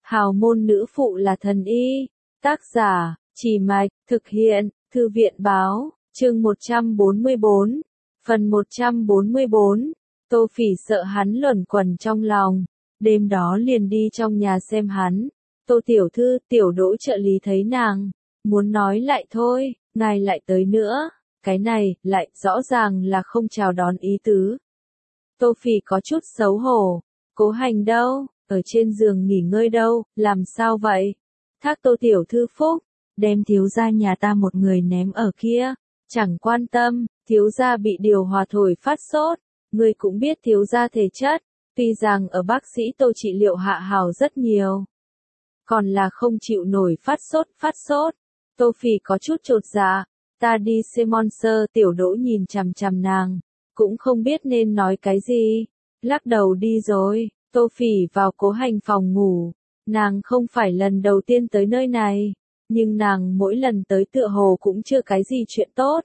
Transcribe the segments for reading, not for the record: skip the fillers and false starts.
Hào môn nữ phụ là thần y. Tác giả, Chỉ Mạch, thực hiện, Thư viện báo, chương 144, phần 144. Tô Phỉ sợ hắn luẩn quẩn trong lòng, đêm đó liền đi trong nhà xem hắn. Tô tiểu thư, tiểu Đỗ trợ lý thấy nàng, muốn nói lại thôi, ngài lại tới nữa, cái này, lại, rõ ràng là không chào đón ý tứ. Tô Phỉ có chút xấu hổ, Cố Hành đâu, ở trên giường nghỉ ngơi đâu, làm sao vậy? Thác Tô tiểu thư phúc, đem thiếu gia nhà ta một người ném ở kia, chẳng quan tâm, thiếu gia bị điều hòa thổi phát sốt, ngươi cũng biết thiếu gia thể chất, tuy rằng ở bác sĩ Tô trị liệu hạ hào rất nhiều, còn là không chịu nổi phát sốt. Tô Phỉ có chút chột dạ, ta đi xem Monster. Tiểu Đỗ nhìn chằm chằm nàng, cũng không biết nên nói cái gì, lắc đầu đi rồi. Tô Phỉ vào Cố Hành phòng ngủ, nàng không phải lần đầu tiên tới nơi này, nhưng nàng mỗi lần tới tựa hồ cũng chưa cái gì chuyện tốt.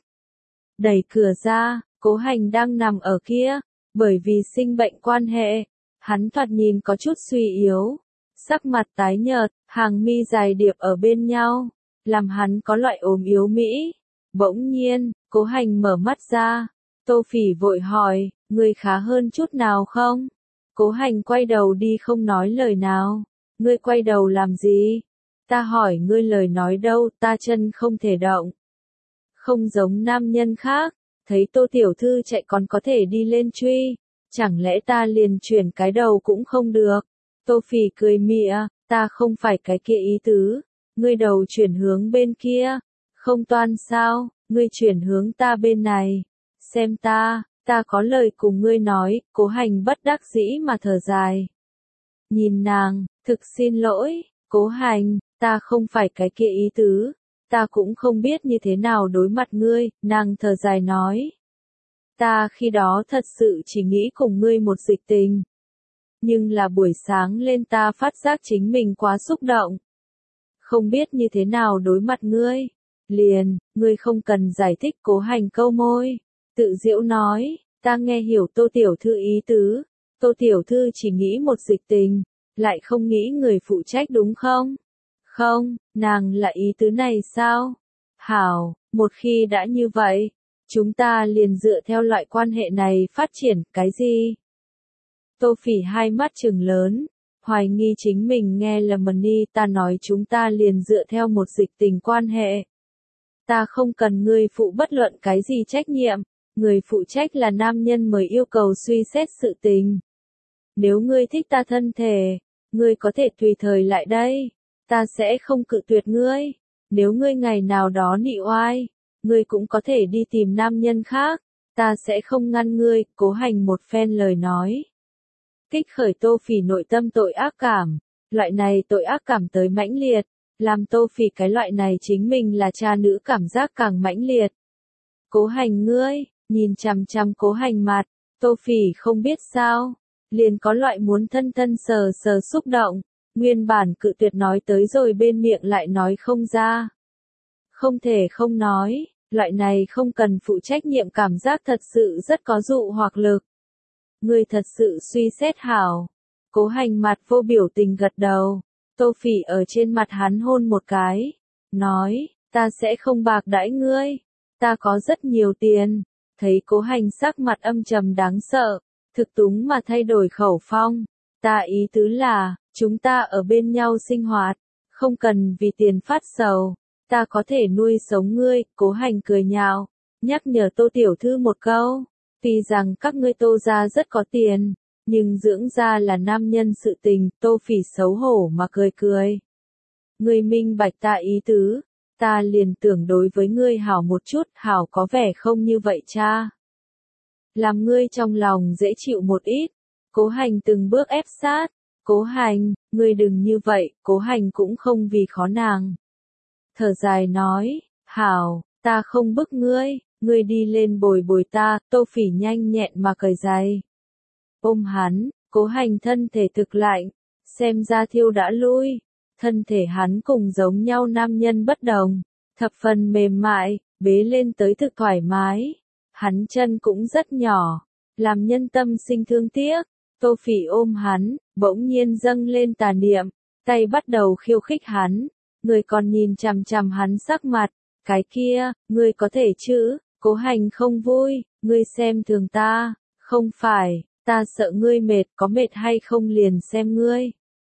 Đẩy cửa ra, Cố Hành đang nằm ở kia, bởi vì sinh bệnh quan hệ, hắn thoạt nhìn có chút suy yếu, sắc mặt tái nhợt, hàng mi dài điệp ở bên nhau, làm hắn có loại ốm yếu mỹ. Bỗng nhiên, Cố Hành mở mắt ra, Tô Phỉ vội hỏi, ngươi khá hơn chút nào không? Cố Hành quay đầu đi không nói lời nào. Ngươi quay đầu làm gì? Ta hỏi ngươi lời nói đâu, ta chân không thể động. Không giống nam nhân khác, thấy Tô tiểu thư chạy còn có thể đi lên truy, chẳng lẽ ta liền chuyển cái đầu cũng không được? Tô Phỉ cười mỉa, ta không phải cái kia ý tứ, ngươi đầu chuyển hướng bên kia, không toan sao, ngươi chuyển hướng ta bên này, xem ta có lời cùng ngươi nói. Cố Hành bất đắc dĩ mà thở dài. Nhìn nàng, thực xin lỗi, Cố Hành, ta không phải cái kia ý tứ, ta cũng không biết như thế nào đối mặt ngươi, nàng thở dài nói. Ta khi đó thật sự chỉ nghĩ cùng ngươi một dịch tình. Nhưng là buổi sáng lên ta phát giác chính mình quá xúc động. Không biết như thế nào đối mặt ngươi. Liền, ngươi không cần giải thích. Cố Hành câu môi, tự giễu nói, ta nghe hiểu Tô tiểu thư ý tứ. Tô tiểu thư chỉ nghĩ một dịch tình, lại không nghĩ người phụ trách đúng không? Không, nàng là ý tứ này sao? Hảo, một khi đã như vậy, chúng ta liền dựa theo loại quan hệ này phát triển, cái gì? Tô Phỉ hai mắt trừng lớn, hoài nghi chính mình nghe lầm đi. Ta nói chúng ta liền dựa theo một dịch tình quan hệ. Ta không cần ngươi phụ bất luận cái gì trách nhiệm, người phụ trách là nam nhân mới yêu cầu suy xét sự tình. Nếu ngươi thích ta thân thể, ngươi có thể tùy thời lại đây, ta sẽ không cự tuyệt ngươi. Nếu ngươi ngày nào đó nị oai, ngươi cũng có thể đi tìm nam nhân khác, ta sẽ không ngăn ngươi. Cố Hành một phen lời nói, kích khởi Tô Phỉ nội tâm tội ác cảm, loại này tội ác cảm tới mãnh liệt, làm Tô Phỉ cái loại này chính mình là cha nữ cảm giác càng mãnh liệt. Cố Hành ngươi, nhìn chằm chằm Cố Hành mặt, Tô Phỉ không biết sao, liền có loại muốn thân thân sờ sờ xúc động, nguyên bản cự tuyệt nói tới rồi bên miệng lại nói không ra. Không thể không nói, loại này không cần phụ trách nhiệm cảm giác thật sự rất có dụ hoặc lực. Ngươi thật sự suy xét hảo. Cố Hành mặt vô biểu tình gật đầu. Tô Phỉ ở trên mặt hắn hôn một cái, nói, ta sẽ không bạc đãi ngươi, ta có rất nhiều tiền. Thấy Cố Hành sắc mặt âm trầm đáng sợ, thực túng mà thay đổi khẩu phong, ta ý tứ là, chúng ta ở bên nhau sinh hoạt, không cần vì tiền phát sầu, ta có thể nuôi sống ngươi. Cố Hành cười nhạo, nhắc nhở Tô tiểu thư một câu, tuy rằng các ngươi Tô gia rất có tiền, nhưng dưỡng gia là nam nhân sự tình. Tô Phỉ xấu hổ mà cười cười. Ngươi minh bạch ta ý tứ, ta liền tưởng đối với ngươi hảo một chút, hảo có vẻ không như vậy cha. Làm ngươi trong lòng dễ chịu một ít. Cố Hành từng bước ép sát. Cố Hành, ngươi đừng như vậy. Cố Hành cũng không vì khó nàng. Thở dài nói, hảo, ta không bức ngươi, ngươi đi lên bồi bồi ta. Tô Phỉ nhanh nhẹn mà cởi giày. Ôm hắn, Cố Hành thân thể thực lạnh, xem ra thiêu đã lui. Thân thể hắn cùng giống nhau nam nhân bất đồng, thập phần mềm mại, bế lên tới thực thoải mái. Hắn chân cũng rất nhỏ, làm nhân tâm sinh thương tiếc. Tô Phỉ ôm hắn, bỗng nhiên dâng lên tà niệm, tay bắt đầu khiêu khích hắn, người còn nhìn chằm chằm hắn sắc mặt, cái kia, ngươi có thể chứ, Cố Hành không vui, ngươi xem thường ta, không phải, ta sợ ngươi mệt, có mệt hay không liền xem ngươi.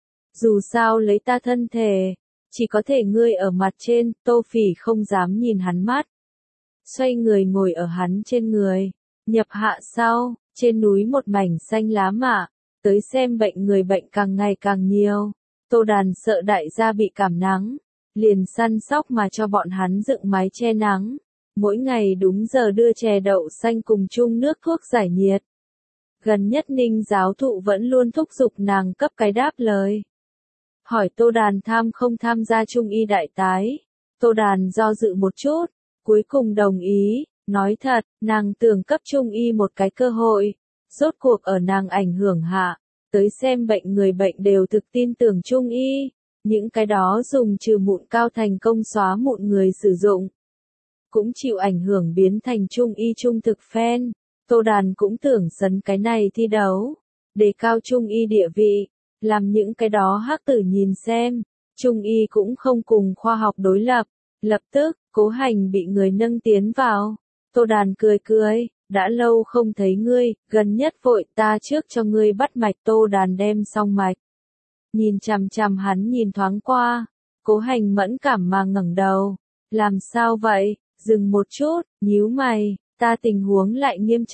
Dù sao lấy ta thân thể, chỉ có thể ngươi ở mặt trên, Tô Phỉ không dám nhìn hắn mắt. Xoay người ngồi ở hắn trên người, nhập hạ sau, trên núi một mảnh xanh lá mạ, tới xem bệnh người bệnh càng ngày càng nhiều. Tô Đàn sợ đại gia bị cảm nắng, liền săn sóc mà cho bọn hắn dựng mái che nắng, mỗi ngày đúng giờ đưa chè đậu xanh cùng chung nước thuốc giải nhiệt. Gần nhất Ninh giáo thụ vẫn luôn thúc giục nàng cấp cái đáp lời. Hỏi Tô Đàn tham không tham gia Trung y đại tái, Tô Đàn do dự một chút, cuối cùng đồng ý, nói thật, nàng tưởng cấp Trung y một cái cơ hội, rốt cuộc ở nàng ảnh hưởng hạ, tới xem bệnh người bệnh đều thực tin tưởng Trung y, những cái đó dùng trừ mụn cao thành công xóa mụn người sử dụng, cũng chịu ảnh hưởng biến thành Trung y trung thực fan. Tô Đàn cũng tưởng sấn cái này thi đấu, đề cao Trung y địa vị, làm những cái đó hắc tử nhìn xem, Trung y cũng không cùng khoa học đối lập. Lập tức, Cố Hành bị người nâng tiến vào, Tô Đàn cười cười, đã lâu không thấy ngươi, gần nhất vội ta trước cho ngươi bắt mạch. Tô Đàn đem xong mạch, nhìn chằm chằm hắn nhìn thoáng qua, Cố Hành mẫn cảm mà ngẩng đầu, làm sao vậy, dừng một chút, nhíu mày, ta tình huống lại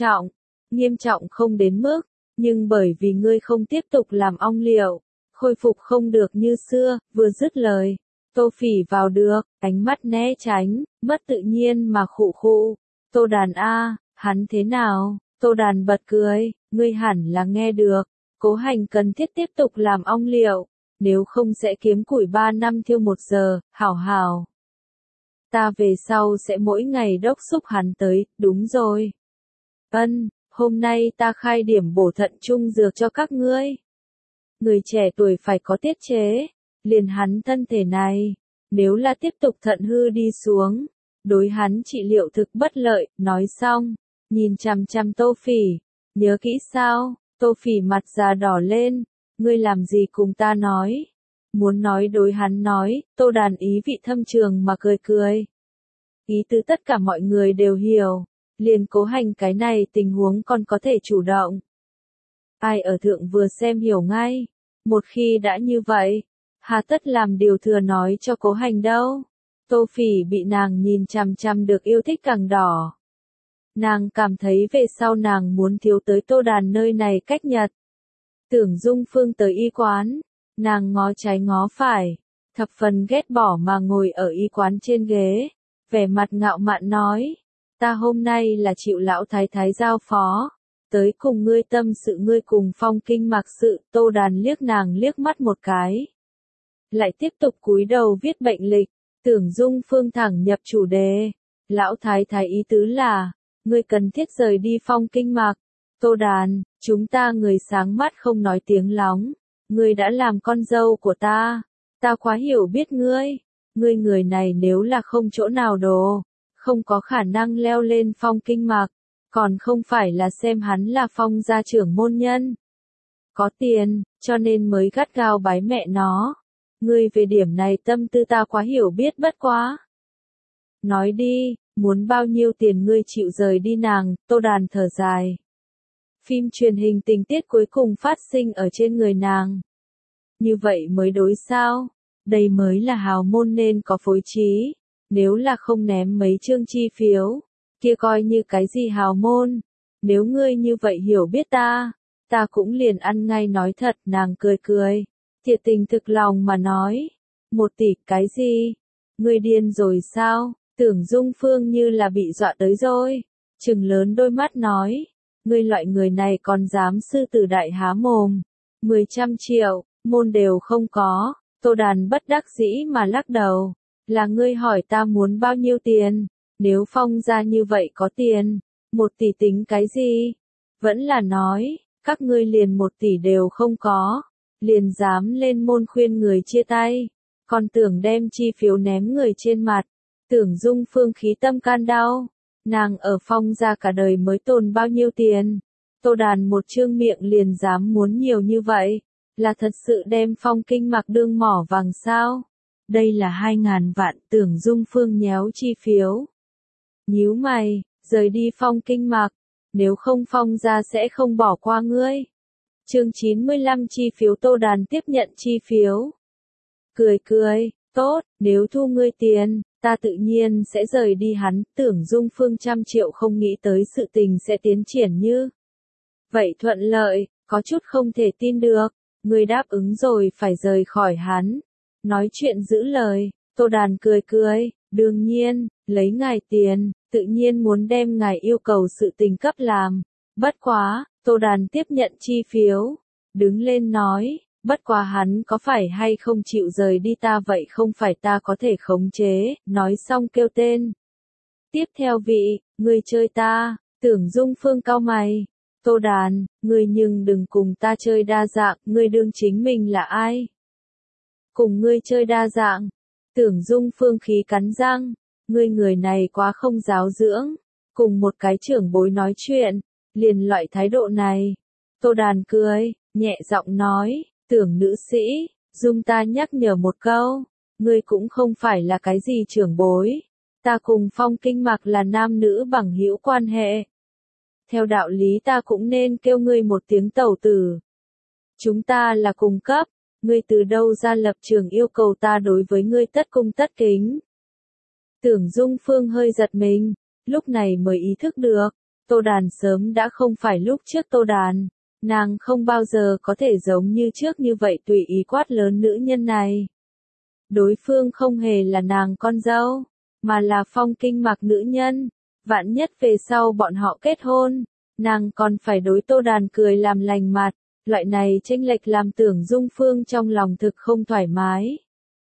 nghiêm trọng không đến mức, nhưng bởi vì ngươi không tiếp tục làm ong liệu, khôi phục không được như xưa. Vừa dứt lời, Tô Phỉ vào được, ánh mắt né tránh, mất tự nhiên mà khụ khụ. Tô Đàn a, hắn thế nào? Tô Đàn bật cười, ngươi hẳn là nghe được. Cố Hành cần thiết tiếp tục làm ong liệu, nếu không sẽ kiếm củi 3 năm thiêu 1 giờ, hảo hảo. Ta về sau sẽ mỗi ngày đốc xúc hắn tới, đúng rồi. Hôm nay ta khai điểm bổ thận trung dược cho các ngươi. Người trẻ tuổi phải có tiết chế, liền hắn thân thể này, nếu là tiếp tục thận hư đi xuống, đối hắn trị liệu thực bất lợi. Nói xong, nhìn chằm chằm Tô Phỉ, nhớ kỹ sao? Tô Phỉ mặt già đỏ lên, ngươi làm gì cùng ta nói? Muốn nói đối hắn nói, Tô Đàn ý vị thâm trường mà cười cười. Ý tứ tất cả mọi người đều hiểu, liền Cố Hành cái này tình huống còn có thể chủ động. Ai ở thượng vừa xem hiểu ngay, một khi đã như vậy, hà tất làm điều thừa nói cho Cố Hành đâu. Tô Phỉ bị nàng nhìn chằm chằm được yêu thích càng đỏ. Nàng cảm thấy về sau nàng muốn thiếu tới Tô Đàn nơi này cách nhật. Tưởng Dung Phương tới y quán, nàng ngó trái ngó phải, thập phần ghét bỏ mà ngồi ở y quán trên ghế, vẻ mặt ngạo mạn nói, ta hôm nay là chịu lão thái thái giao phó, tới cùng ngươi tâm sự ngươi cùng Phong Kinh mặc sự. Tô Đàn liếc nàng liếc mắt một cái, lại tiếp tục cúi đầu viết bệnh lịch. Tưởng Dung Phương thẳng nhập chủ đề, lão thái thái ý tứ là, ngươi cần thiết rời đi Phong Kinh mặc. Tô Đàn, chúng ta người sáng mắt không nói tiếng lóng, ngươi đã làm con dâu của ta quá hiểu biết ngươi. Ngươi người này nếu là không chỗ nào đồ, không có khả năng leo lên Phong Kinh mặc, còn không phải là xem hắn là Phong gia trưởng môn nhân. Có tiền, cho nên mới gắt gao bái mẹ nó. Ngươi về điểm này tâm tư ta quá hiểu biết bất quá. Nói đi, muốn bao nhiêu tiền ngươi chịu rời đi nàng? Tô Đàn thở dài. Phim truyền hình tình tiết cuối cùng phát sinh ở trên người nàng. Như vậy mới đối sao? Đây mới là hào môn nên có phối trí. Nếu là không ném mấy chương chi phiếu, kia coi như cái gì hào môn. Nếu ngươi như vậy hiểu biết ta cũng liền ăn ngay nói thật. Nàng cười cười, thiệt tình thực lòng mà nói. 1 tỷ cái gì? Ngươi điên rồi sao? Tưởng Dung Phương như là bị dọa tới rồi, trừng lớn đôi mắt nói, ngươi loại người này còn dám sư tử đại há mồm. 100 triệu, môn đều không có. Tô Đàn bất đắc dĩ mà lắc đầu, là ngươi hỏi ta muốn bao nhiêu tiền, nếu Phong gia như vậy có tiền, 1 tỷ tính cái gì? Vẫn là nói, các ngươi liền 1 tỷ đều không có, liền dám lên môn khuyên người chia tay, còn tưởng đem chi phiếu ném người trên mặt. Tưởng Dung Phương khí tâm can đau, nàng ở Phong gia cả đời mới tồn bao nhiêu tiền, Tô Đàn một trương miệng liền dám muốn nhiều như vậy, Là thật sự đem Phong Kinh Mạc đương mỏ vàng sao? Đây là 2.000 vạn. Tưởng Dung Phương nhéo chi phiếu. Nhíu mày, rời đi Phong Kinh Mạc. Nếu không Phong gia sẽ không bỏ qua ngươi. Chương 95 chi phiếu. Tô Đàn tiếp nhận chi phiếu. Cười cười, tốt, nếu thu ngươi tiền, ta tự nhiên sẽ rời đi. Hắn. Tưởng Dung Phương 100 triệu không nghĩ tới sự tình sẽ tiến triển như vậy thuận lợi, có chút không thể tin được. Ngươi đáp ứng rồi phải rời khỏi hắn. Nói chuyện giữ lời. Tô Đàn cười cười, đương nhiên, lấy ngài tiền, tự nhiên muốn đem ngài yêu cầu sự tình cấp làm. Bất quá, Tô Đàn tiếp nhận chi phiếu, đứng lên nói, bất quá hắn có phải hay không chịu rời đi ta vậy không phải ta có thể khống chế. Nói xong kêu tên. Tiếp theo vị, ngươi chơi ta. Tưởng Dung Phương cau mày. Tô Đàn, ngươi nhưng đừng cùng ta chơi đa dạng. Ngươi đương chính mình là ai? Cùng ngươi chơi đa dạng. Tưởng Dung Phương khí cắn răng. Ngươi người này quá không giáo dưỡng. Cùng một cái trưởng bối nói chuyện, liền loại thái độ này. Tô Đàn cười, nhẹ giọng nói, tưởng nữ sĩ, Dung ta nhắc nhở một câu. Ngươi cũng không phải là cái gì trưởng bối. Ta cùng Phong Kinh Mạc là nam nữ bằng hữu quan hệ. Theo đạo lý ta cũng nên kêu ngươi một tiếng tẩu tử. Chúng ta là cùng cấp. Ngươi từ đâu ra lập trường yêu cầu ta đối với ngươi tất cung tất kính? Tưởng Dung Phương hơi giật mình, lúc này mới ý thức được, Tô Đàn sớm đã không phải lúc trước Tô Đàn, nàng không bao giờ có thể giống như trước như vậy tùy ý quát lớn nữ nhân này. Đối phương không hề là nàng con dâu, mà là Phong Kinh Mạc nữ nhân, vạn nhất về sau bọn họ kết hôn, nàng còn phải đối Tô Đàn cười làm lành mặt. Loại này chênh lệch làm Tưởng Dung Phương trong lòng thực không thoải mái.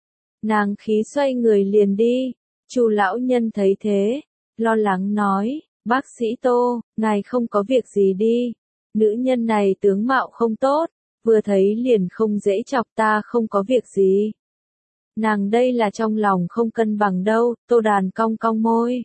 Nàng khí xoay người liền đi. Chu lão nhân thấy thế, lo lắng nói, bác sĩ Tô, ngài không có việc gì đi. Nữ nhân này tướng mạo không tốt, vừa thấy liền không dễ chọc. Ta không có việc gì. Nàng đây là trong lòng không cân bằng đâu. Tô Đàn cong cong môi.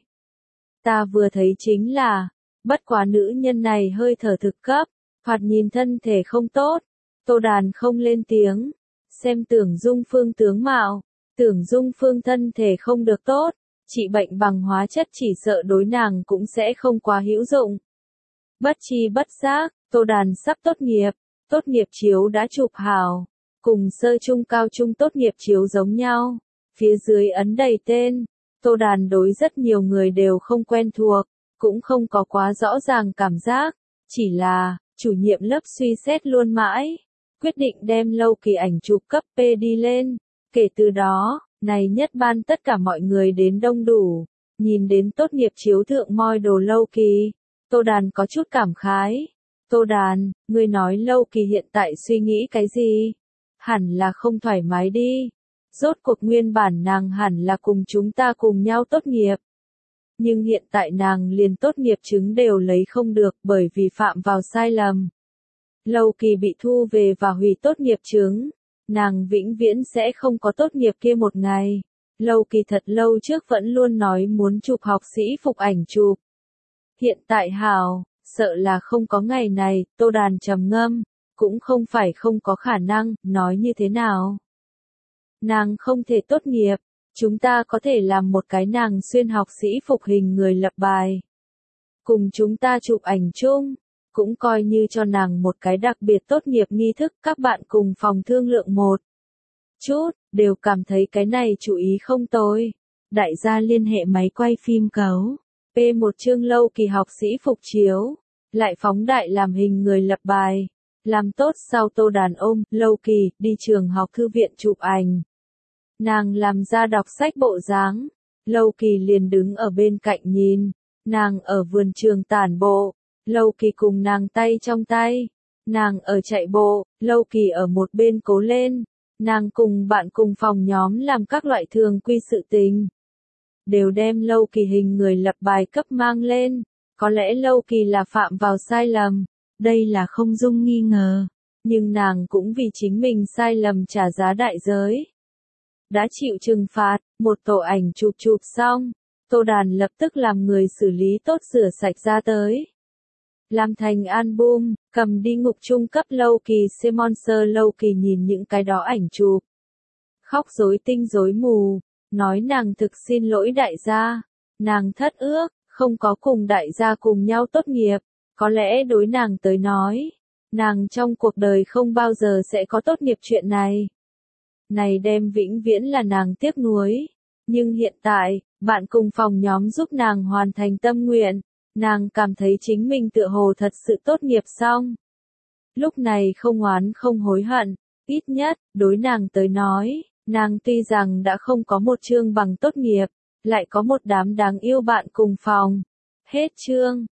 Ta vừa thấy chính là, bất quá nữ nhân này hơi thở thực cấp. Thoạt nhìn thân thể không tốt. Tô Đàn không lên tiếng. Xem Tưởng Dung Phương tướng mạo. Tưởng Dung Phương thân thể không được tốt. Trị bệnh bằng hóa chất chỉ sợ đối nàng cũng sẽ không quá hữu dụng. Bất chi bất giác, Tô Đàn sắp tốt nghiệp. Tốt nghiệp chiếu đã chụp hào. Cùng sơ trung cao trung tốt nghiệp chiếu giống nhau. Phía dưới ấn đầy tên. Tô Đàn đối rất nhiều người đều không quen thuộc. Cũng không có quá rõ ràng cảm giác. Chỉ là chủ nhiệm lớp suy xét luôn mãi, quyết định đem Lâu Kỳ ảnh chụp cấp P đi lên. Kể từ đó, này nhất ban tất cả mọi người đến đông đủ, nhìn đến tốt nghiệp chiếu thượng moi đồ Lâu Kỳ. Tô Đàn có chút cảm khái. Tô Đàn, ngươi nói Lâu Kỳ hiện tại suy nghĩ cái gì? Hẳn là không thoải mái đi. Rốt cuộc nguyên bản nàng hẳn là cùng chúng ta cùng nhau tốt nghiệp. Nhưng hiện tại nàng liền tốt nghiệp chứng đều lấy không được bởi vì phạm vào sai lầm. Lâu Kỳ bị thu về và hủy tốt nghiệp chứng. Nàng vĩnh viễn sẽ không có tốt nghiệp kia một ngày. Lâu Kỳ thật lâu trước vẫn luôn nói muốn chụp học sĩ phục ảnh chụp. Hiện tại hào, sợ là không có ngày này. Tô Đàn trầm ngâm, cũng không phải không có khả năng. Nói như thế nào? Nàng không thể tốt nghiệp. Chúng ta có thể làm một cái nàng xuyên học sĩ phục hình người lập bài. Cùng chúng ta chụp ảnh chung. Cũng coi như cho nàng một cái đặc biệt tốt nghiệp nghi thức. Các bạn cùng phòng thương lượng một chút, đều cảm thấy cái này chú ý không tồi. Đại gia liên hệ máy quay phim cấu. P1 chương Lâu Kỳ học sĩ phục chiếu. Lại phóng đại làm hình người lập bài. Làm tốt sau Tô Đàn ôm Lâu Kỳ đi trường học thư viện chụp ảnh. Nàng làm ra đọc sách bộ dáng. Lâu Kỳ liền đứng ở bên cạnh nhìn. Nàng ở vườn trường tản bộ. Lâu Kỳ cùng nàng tay trong tay. Nàng ở chạy bộ. Lâu Kỳ ở một bên cố lên. Nàng cùng bạn cùng phòng nhóm làm các loại thường quy sự tình. Đều đem Lâu Kỳ hình người lập bài cấp mang lên. Có lẽ Lâu Kỳ là phạm vào sai lầm. Đây là không dung nghi ngờ. Nhưng nàng cũng vì chính mình sai lầm trả giá đại giới. Đã chịu trừng phạt, một tổ ảnh chụp xong, Tô Đàn lập tức làm người xử lý tốt rửa sạch ra tới. làm thành album, cầm đi ngục trung cấp Lâu Kỳ sponsor. Lâu Kỳ nhìn những cái đó ảnh chụp, khóc rối tinh rối mù, nói nàng thực xin lỗi đại gia, nàng thất ước, không có cùng đại gia cùng nhau tốt nghiệp, có lẽ đối nàng tới nói, nàng trong cuộc đời không bao giờ sẽ có tốt nghiệp chuyện này. Này đem vĩnh viễn là nàng tiếc nuối, nhưng hiện tại, bạn cùng phòng nhóm giúp nàng hoàn thành tâm nguyện, nàng cảm thấy chính mình tựa hồ thật sự tốt nghiệp xong. Lúc này không oán không hối hận, ít nhất, đối nàng tới nói, nàng tuy rằng đã không có một chương bằng tốt nghiệp, lại có một đám đáng yêu bạn cùng phòng. Hết chương.